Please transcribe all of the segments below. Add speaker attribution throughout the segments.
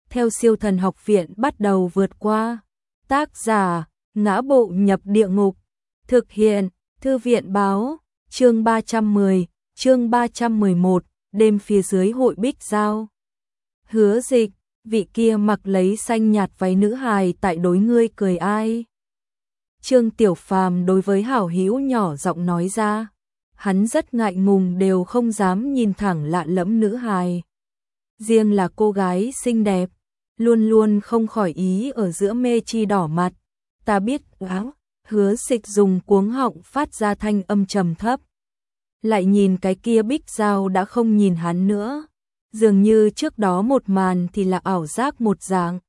Speaker 1: theo Siêu Thần Học Viện bắt đầu vượt qua. Tác giả: Ngã Bộ Nhập Địa Ngục. Thực hiện: Thư viện báo. Chương 310, chương 311, đêm phía dưới hội Bích Giao. Hứa Dịch, vị kia mặc lấy xanh nhạt váy nữ hài tại đối ngươi cười ai? Trương Tiểu Phàm đối với hảo hữu nhỏ giọng nói ra. Hắn rất ngại ngùng, đều không dám nhìn thẳng lạ lẫm nữ hài. Riêng là cô gái xinh đẹp, luôn luôn không khỏi ý ở giữa mê chi đỏ mặt. Ta biết áo. Hứa Dịch dùng cuống họng phát ra thanh âm trầm thấp. Lại nhìn cái kia Bích Giao đã không nhìn hắn nữa. Dường như trước đó một màn thì là ảo giác một dạng.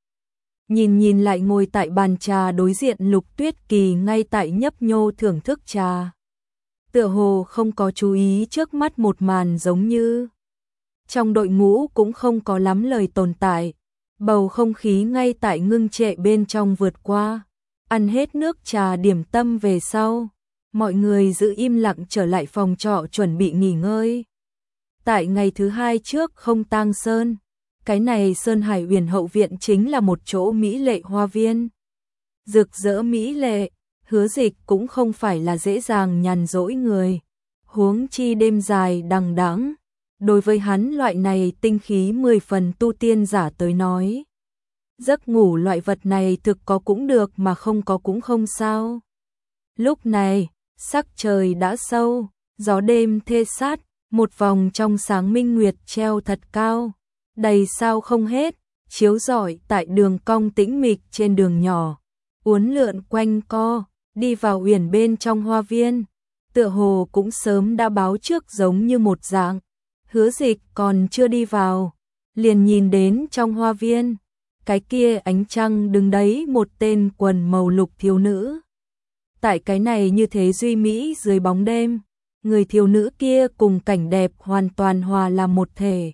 Speaker 1: Nhìn lại ngồi tại bàn trà đối diện Lục Tuyết Kỳ ngay tại nhấp nhô thưởng thức trà. Tựa hồ không có chú ý trước mắt một màn, giống như trong đội ngũ cũng không có lắm lời tồn tại. Bầu không khí ngay tại ngưng trệ bên trong vượt qua. Ăn hết nước trà điểm tâm về sau, mọi người giữ im lặng trở lại phòng trọ chuẩn bị nghỉ ngơi. Tại ngày thứ hai trước không tang sơn, cái này Sơn Hải Uyển hậu viện chính là một chỗ mỹ lệ hoa viên. Rực rỡ mỹ lệ, Hứa Dịch cũng không phải là dễ dàng nhàn rỗi người. Huống chi đêm dài đằng đẵng, đối với hắn loại này tinh khí 10 phần tu tiên giả tới nói, giấc ngủ loại vật này thực có cũng được mà không có cũng không sao. Lúc này, sắc trời đã sâu, gió đêm thê sát, một vòng trong sáng minh nguyệt treo thật cao, đầy sao không hết, chiếu rọi tại đường cong tĩnh mịch trên đường nhỏ, uốn lượn quanh co, đi vào uyển bên trong hoa viên, tựa hồ cũng sớm đã báo trước giống như một dạng. Hứa Dịch còn chưa đi vào, liền nhìn đến trong hoa viên, cái kia ánh trăng đứng đấy một tên quần màu lục thiếu nữ. Tại cái này như thế duy mỹ dưới bóng đêm, người thiếu nữ kia cùng cảnh đẹp hoàn toàn hòa làm một thể.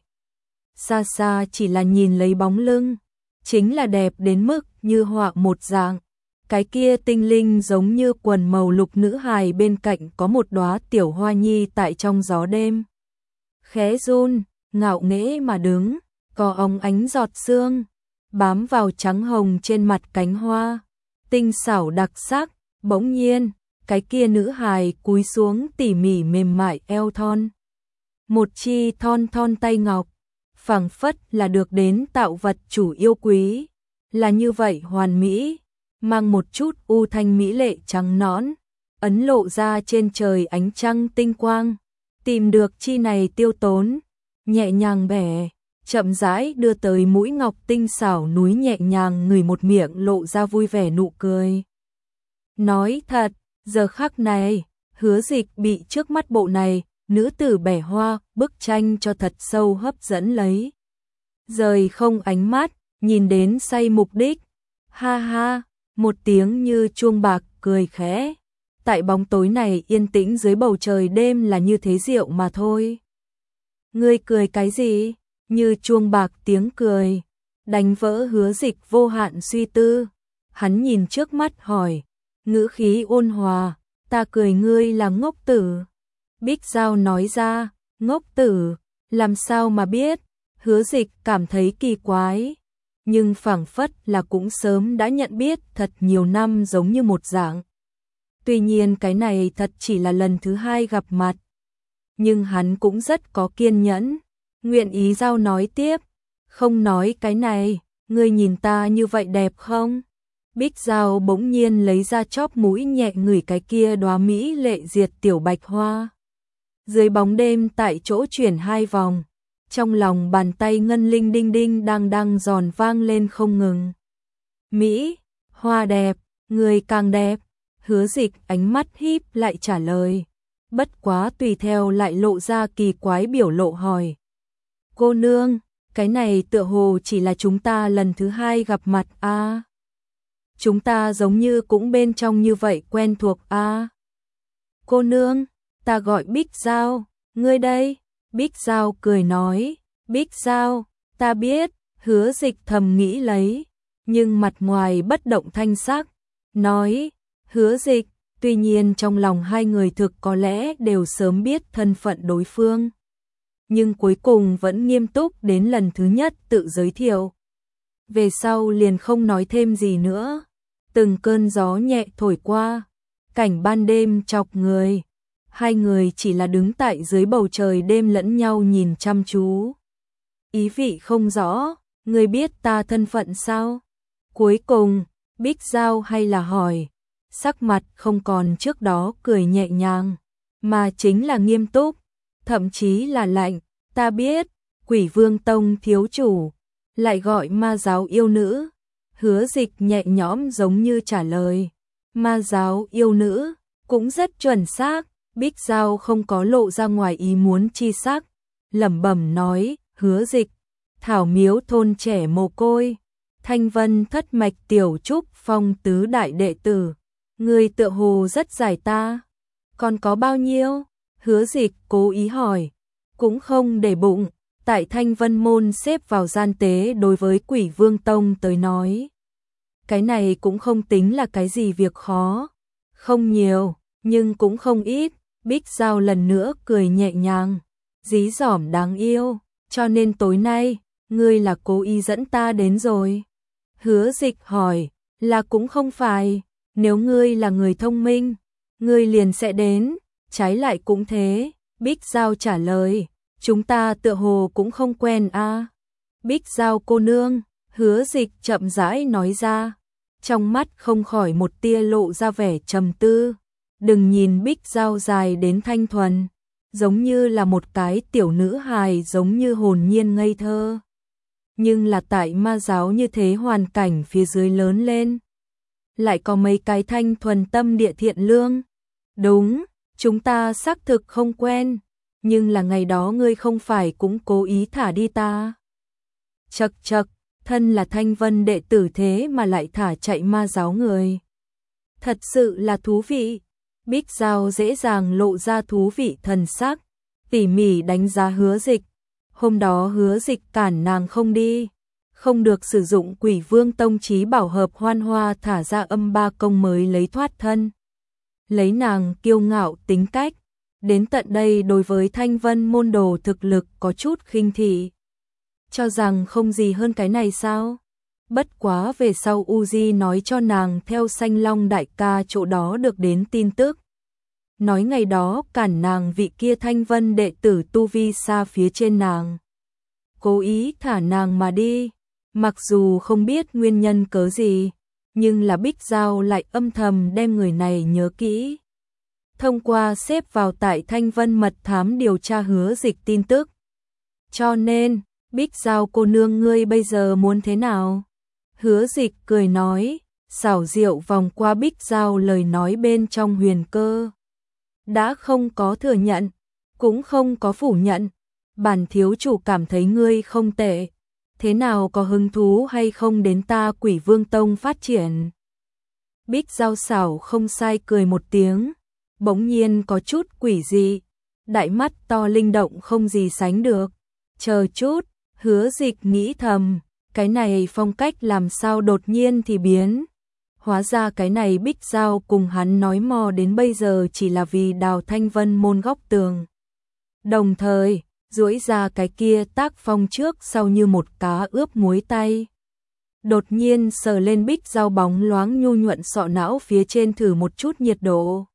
Speaker 1: Xa xa chỉ là nhìn lấy bóng lưng, chính là đẹp đến mức như họa một dạng. Cái kia tinh linh giống như quần màu lục nữ hài bên cạnh có một đóa tiểu hoa nhi tại trong gió đêm. Khẽ run, ngạo nghễ mà đứng, có óng ánh giọt sương bám vào trắng hồng trên mặt cánh hoa, tinh xảo đặc sắc. Bỗng nhiên, cái kia nữ hài cúi xuống tỉ mỉ mềm mại eo thon. Một chi thon thon tay ngọc, phảng phất là được đến tạo vật chủ yêu quý, là như vậy hoàn mỹ, mang một chút u thanh mỹ lệ trắng nõn, ấn lộ ra trên trời ánh trăng tinh quang. Tìm được chi này tiêu tốn, nhẹ nhàng bẻ, chậm rãi đưa tới mũi ngọc tinh xảo núi, nhẹ nhàng ngửi một miệng lộ ra vui vẻ nụ cười. Nói thật, giờ khắc này, Hứa Dịch bị trước mắt bộ này, nữ tử bẻ hoa, bức tranh cho thật sâu hấp dẫn lấy. Rời không ánh mắt, nhìn đến say mục đích. Ha ha, một tiếng như chuông bạc cười khẽ. Tại bóng tối này yên tĩnh dưới bầu trời đêm là như thế diệu mà thôi. Ngươi cười cái gì? Như chuông bạc tiếng cười, đánh vỡ Hứa Dịch vô hạn suy tư. Hắn nhìn trước mắt hỏi, ngữ khí ôn hòa, ta cười ngươi là ngốc tử. Bích Giao nói ra, ngốc tử, làm sao mà biết? Hứa Dịch cảm thấy kỳ quái, nhưng phảng phất là cũng sớm đã nhận biết thật nhiều năm giống như một dạng. Tuy nhiên cái này thật chỉ là lần thứ hai gặp mặt, nhưng hắn cũng rất có kiên nhẫn, nguyện ý Giao nói tiếp. Không nói cái này, ngươi nhìn ta như vậy đẹp không? Bích Giao bỗng nhiên lấy ra chóp mũi nhẹ ngửi cái kia đóa mỹ lệ diệt tiểu bạch hoa. Dưới bóng đêm tại chỗ chuyển hai vòng, trong lòng bàn tay ngân linh đinh đinh đang đang giòn vang lên không ngừng. Mỹ, hoa đẹp, người càng đẹp. Hứa Dịch ánh mắt híp lại trả lời, bất quá tùy theo lại lộ ra kỳ quái biểu lộ hỏi. Cô nương, cái này tựa hồ chỉ là chúng ta lần thứ hai gặp mặt a. Chúng ta giống như cũng bên trong như vậy quen thuộc a. Cô nương, ta gọi Bích Giao, ngươi đây? Bích Giao cười nói, Bích Giao, ta biết. Hứa Dịch thầm nghĩ lấy, nhưng mặt ngoài bất động thanh sắc, nói, Hứa Dịch. Tuy nhiên trong lòng hai người thực có lẽ đều sớm biết thân phận đối phương, nhưng cuối cùng vẫn nghiêm túc đến lần thứ nhất tự giới thiệu. về sau liền không nói thêm gì nữa. Từng cơn gió nhẹ thổi qua, cảnh ban đêm chọc người. Hai người chỉ là đứng tại dưới bầu trời đêm lẫn nhau nhìn chăm chú. Ý vị không rõ, ngươi biết ta thân phận sao? Cuối cùng, Bích Giao hay là hỏi, sắc mặt không còn trước đó cười nhẹ nhàng, mà chính là nghiêm túc, thậm chí là lạnh. Ta biết, Quỷ Vương Tông thiếu chủ, lại gọi ma giáo yêu nữ. Hứa Dịch nhẹ nhõm giống như trả lời, ma giáo yêu nữ, cũng rất chuẩn xác. Bích Giao không có lộ ra ngoài ý muốn chi sắc, lẩm bẩm nói, Hứa Dịch, Thảo Miếu thôn trẻ mồ côi, Thanh Vân thất mạch tiểu trúc phong tứ đại đệ tử, người tựa hồ rất giải ta, còn có bao nhiêu? Hứa Dịch cố ý hỏi, cũng không để bụng, tại Thanh Vân môn xếp vào gian tế đối với Quỷ Vương Tông tới nói. Cái này cũng không tính là cái gì việc khó, không nhiều, nhưng cũng không ít. Bích Giao lần nữa cười nhẹ nhàng, dí dỏm đáng yêu, cho nên tối nay, ngươi là cố ý dẫn ta đến rồi. Hứa Dịch hỏi, là cũng không phải, nếu ngươi là người thông minh, ngươi liền sẽ đến, trái lại cũng thế. Bích Giao trả lời, chúng ta tựa hồ cũng không quen a. Bích Giao cô nương, Hứa Dịch chậm rãi nói ra, trong mắt không khỏi một tia lộ ra vẻ trầm tư. Đừng nhìn Bích Giao dài đến thanh thuần, giống như là một cái tiểu nữ hài giống như hồn nhiên ngây thơ. Nhưng là tại ma giáo như thế hoàn cảnh phía dưới lớn lên, lại có mấy cái thanh thuần tâm địa thiện lương. Đúng, chúng ta xác thực không quen, nhưng là ngày đó ngươi không phải cũng cố ý thả đi ta. Chậc chậc, thân là Thanh Vân đệ tử thế mà lại thả chạy ma giáo người. Thật sự là thú vị. Bích Giao dễ dàng lộ ra thú vị thần sắc, tỉ mỉ đánh giá Hứa Dịch. Hôm đó Hứa Dịch cản nàng không đi, không được sử dụng Quỷ Vương Tông chí bảo hợp hoan hoa thả ra âm ba công mới lấy thoát thân. Lấy nàng kiêu ngạo tính cách, đến tận đây đối với Thanh Vân môn đồ thực lực có chút khinh thị. Cho rằng không gì hơn cái này sao? Bất quá về sau Uzi nói cho nàng theo Xanh Long đại ca chỗ đó được đến tin tức. Nói ngày đó cản nàng vị kia Thanh Vân đệ tử tu vi xa phía trên nàng. Cố ý thả nàng mà đi, mặc dù không biết nguyên nhân cớ gì, nhưng là Bích Giao lại âm thầm đem người này nhớ kỹ. Thông qua xếp vào tại Thanh Vân mật thám điều tra Hứa Dịch tin tức. Cho nên, Bích Giao cô nương ngươi bây giờ muốn thế nào? Hứa Dịch cười nói, xảo diệu vòng qua Bích Giao lời nói bên trong huyền cơ. Đã không có thừa nhận, cũng không có phủ nhận, bản thiếu chủ cảm thấy ngươi không tệ, thế nào có hứng thú hay không đến ta Quỷ Vương Tông phát triển? Bích Giao xảo không sai cười một tiếng, bỗng nhiên có chút quỷ dị, đại mắt to linh động không gì sánh được. Chờ chút, Hứa Dịch nghĩ thầm, cái này phong cách làm sao đột nhiên thì biến. Hóa ra cái này Bích Giao cùng hắn nói mò đến bây giờ chỉ là vì đào Thanh Vân môn góc tường. Đồng thời, duỗi ra cái kia tác phong trước sau như một cá ướp muối tay. Đột nhiên sờ lên Bích Giao bóng loáng nhu nhuận sọ não phía trên thử một chút nhiệt độ.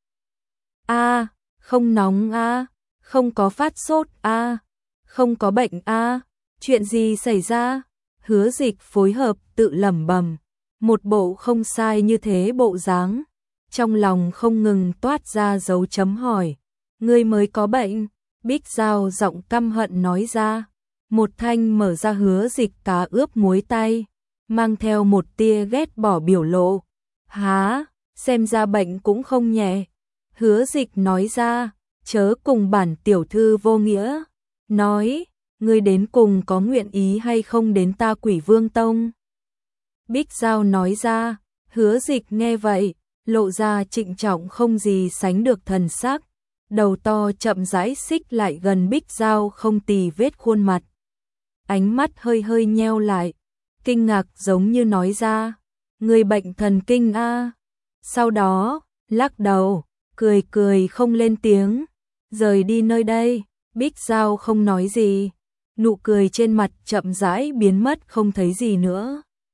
Speaker 1: A, không nóng a, không có phát sốt a, không có bệnh a, chuyện gì xảy ra? Hứa Dịch phối hợp tự lẩm bẩm, một bộ không sai như thế bộ dáng, trong lòng không ngừng toát ra dấu chấm hỏi, ngươi mới có bệnh? Bích Giao giọng căm hận nói ra, một thanh mở ra Hứa Dịch cá ướp muối tay, mang theo một tia ghét bỏ biểu lộ. Há, xem ra bệnh cũng không nhẹ. Hứa Dịch nói ra, chớ cùng bản tiểu thư vô nghĩa, nói, ngươi đến cùng có nguyện ý hay không đến ta Quỷ Vương Tông? Bích Giao nói ra, Hứa Dịch nghe vậy, lộ ra trịnh trọng không gì sánh được thần sắc, đầu to chậm rãi xích lại gần Bích Giao không tì vết khuôn mặt. Ánh mắt hơi hơi nheo lại, kinh ngạc giống như nói ra, người bệnh thần kinh a. Sau đó, lắc đầu, cười cười không lên tiếng, rời đi nơi đây. Bích Giao không nói gì, nụ cười trên mặt chậm rãi biến mất không thấy gì nữa.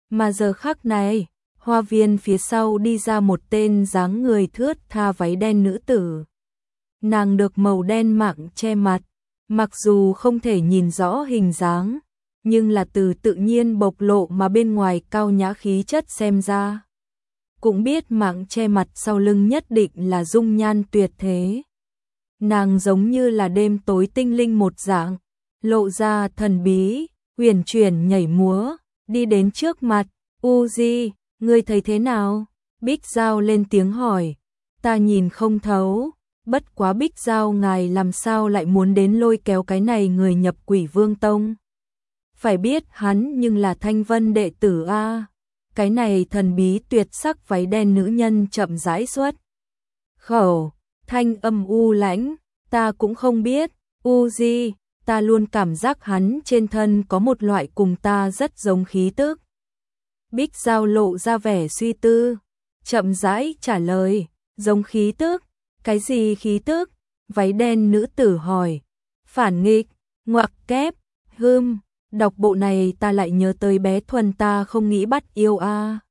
Speaker 1: Mà giờ khắc này, hoa viên phía sau đi ra một tên dáng người thướt tha váy đen nữ tử. Nàng được màu đen mảng che mặt, mặc dù không thể nhìn rõ hình dáng, nhưng là từ tự nhiên bộc lộ mà bên ngoài cao nhã khí chất xem ra. Cũng biết mảng che mặt sau lưng nhất định là dung nhan tuyệt thế. Nàng giống như là đêm tối tinh linh một dạng, lộ ra thần bí, huyền chuyển nhảy múa, đi đến trước mặt. Uzi, ngươi thấy thế nào? Bích Giao lên tiếng hỏi. Ta nhìn không thấu, bất quá Bích Giao ngài làm sao lại muốn đến lôi kéo cái này người nhập Quỷ Vương Tông? Phải biết hắn nhưng là Thanh Vân đệ tử a. Cái này thần bí tuyệt sắc váy đen nữ nhân chậm rãi xuất khẩu, thanh âm u lãnh, ta cũng không biết. Uzi, ta luôn cảm giác hắn trên thân có một loại cùng ta rất giống khí tức. Bích Giao lộ ra vẻ suy tư, chậm rãi trả lời, giống khí tức, cái gì khí tức? Váy đen nữ tử hỏi. Phản nghịch, ngoặc kép, đọc bộ này ta lại nhớ tới bé Thuần ta không nghĩ bắt yêu a.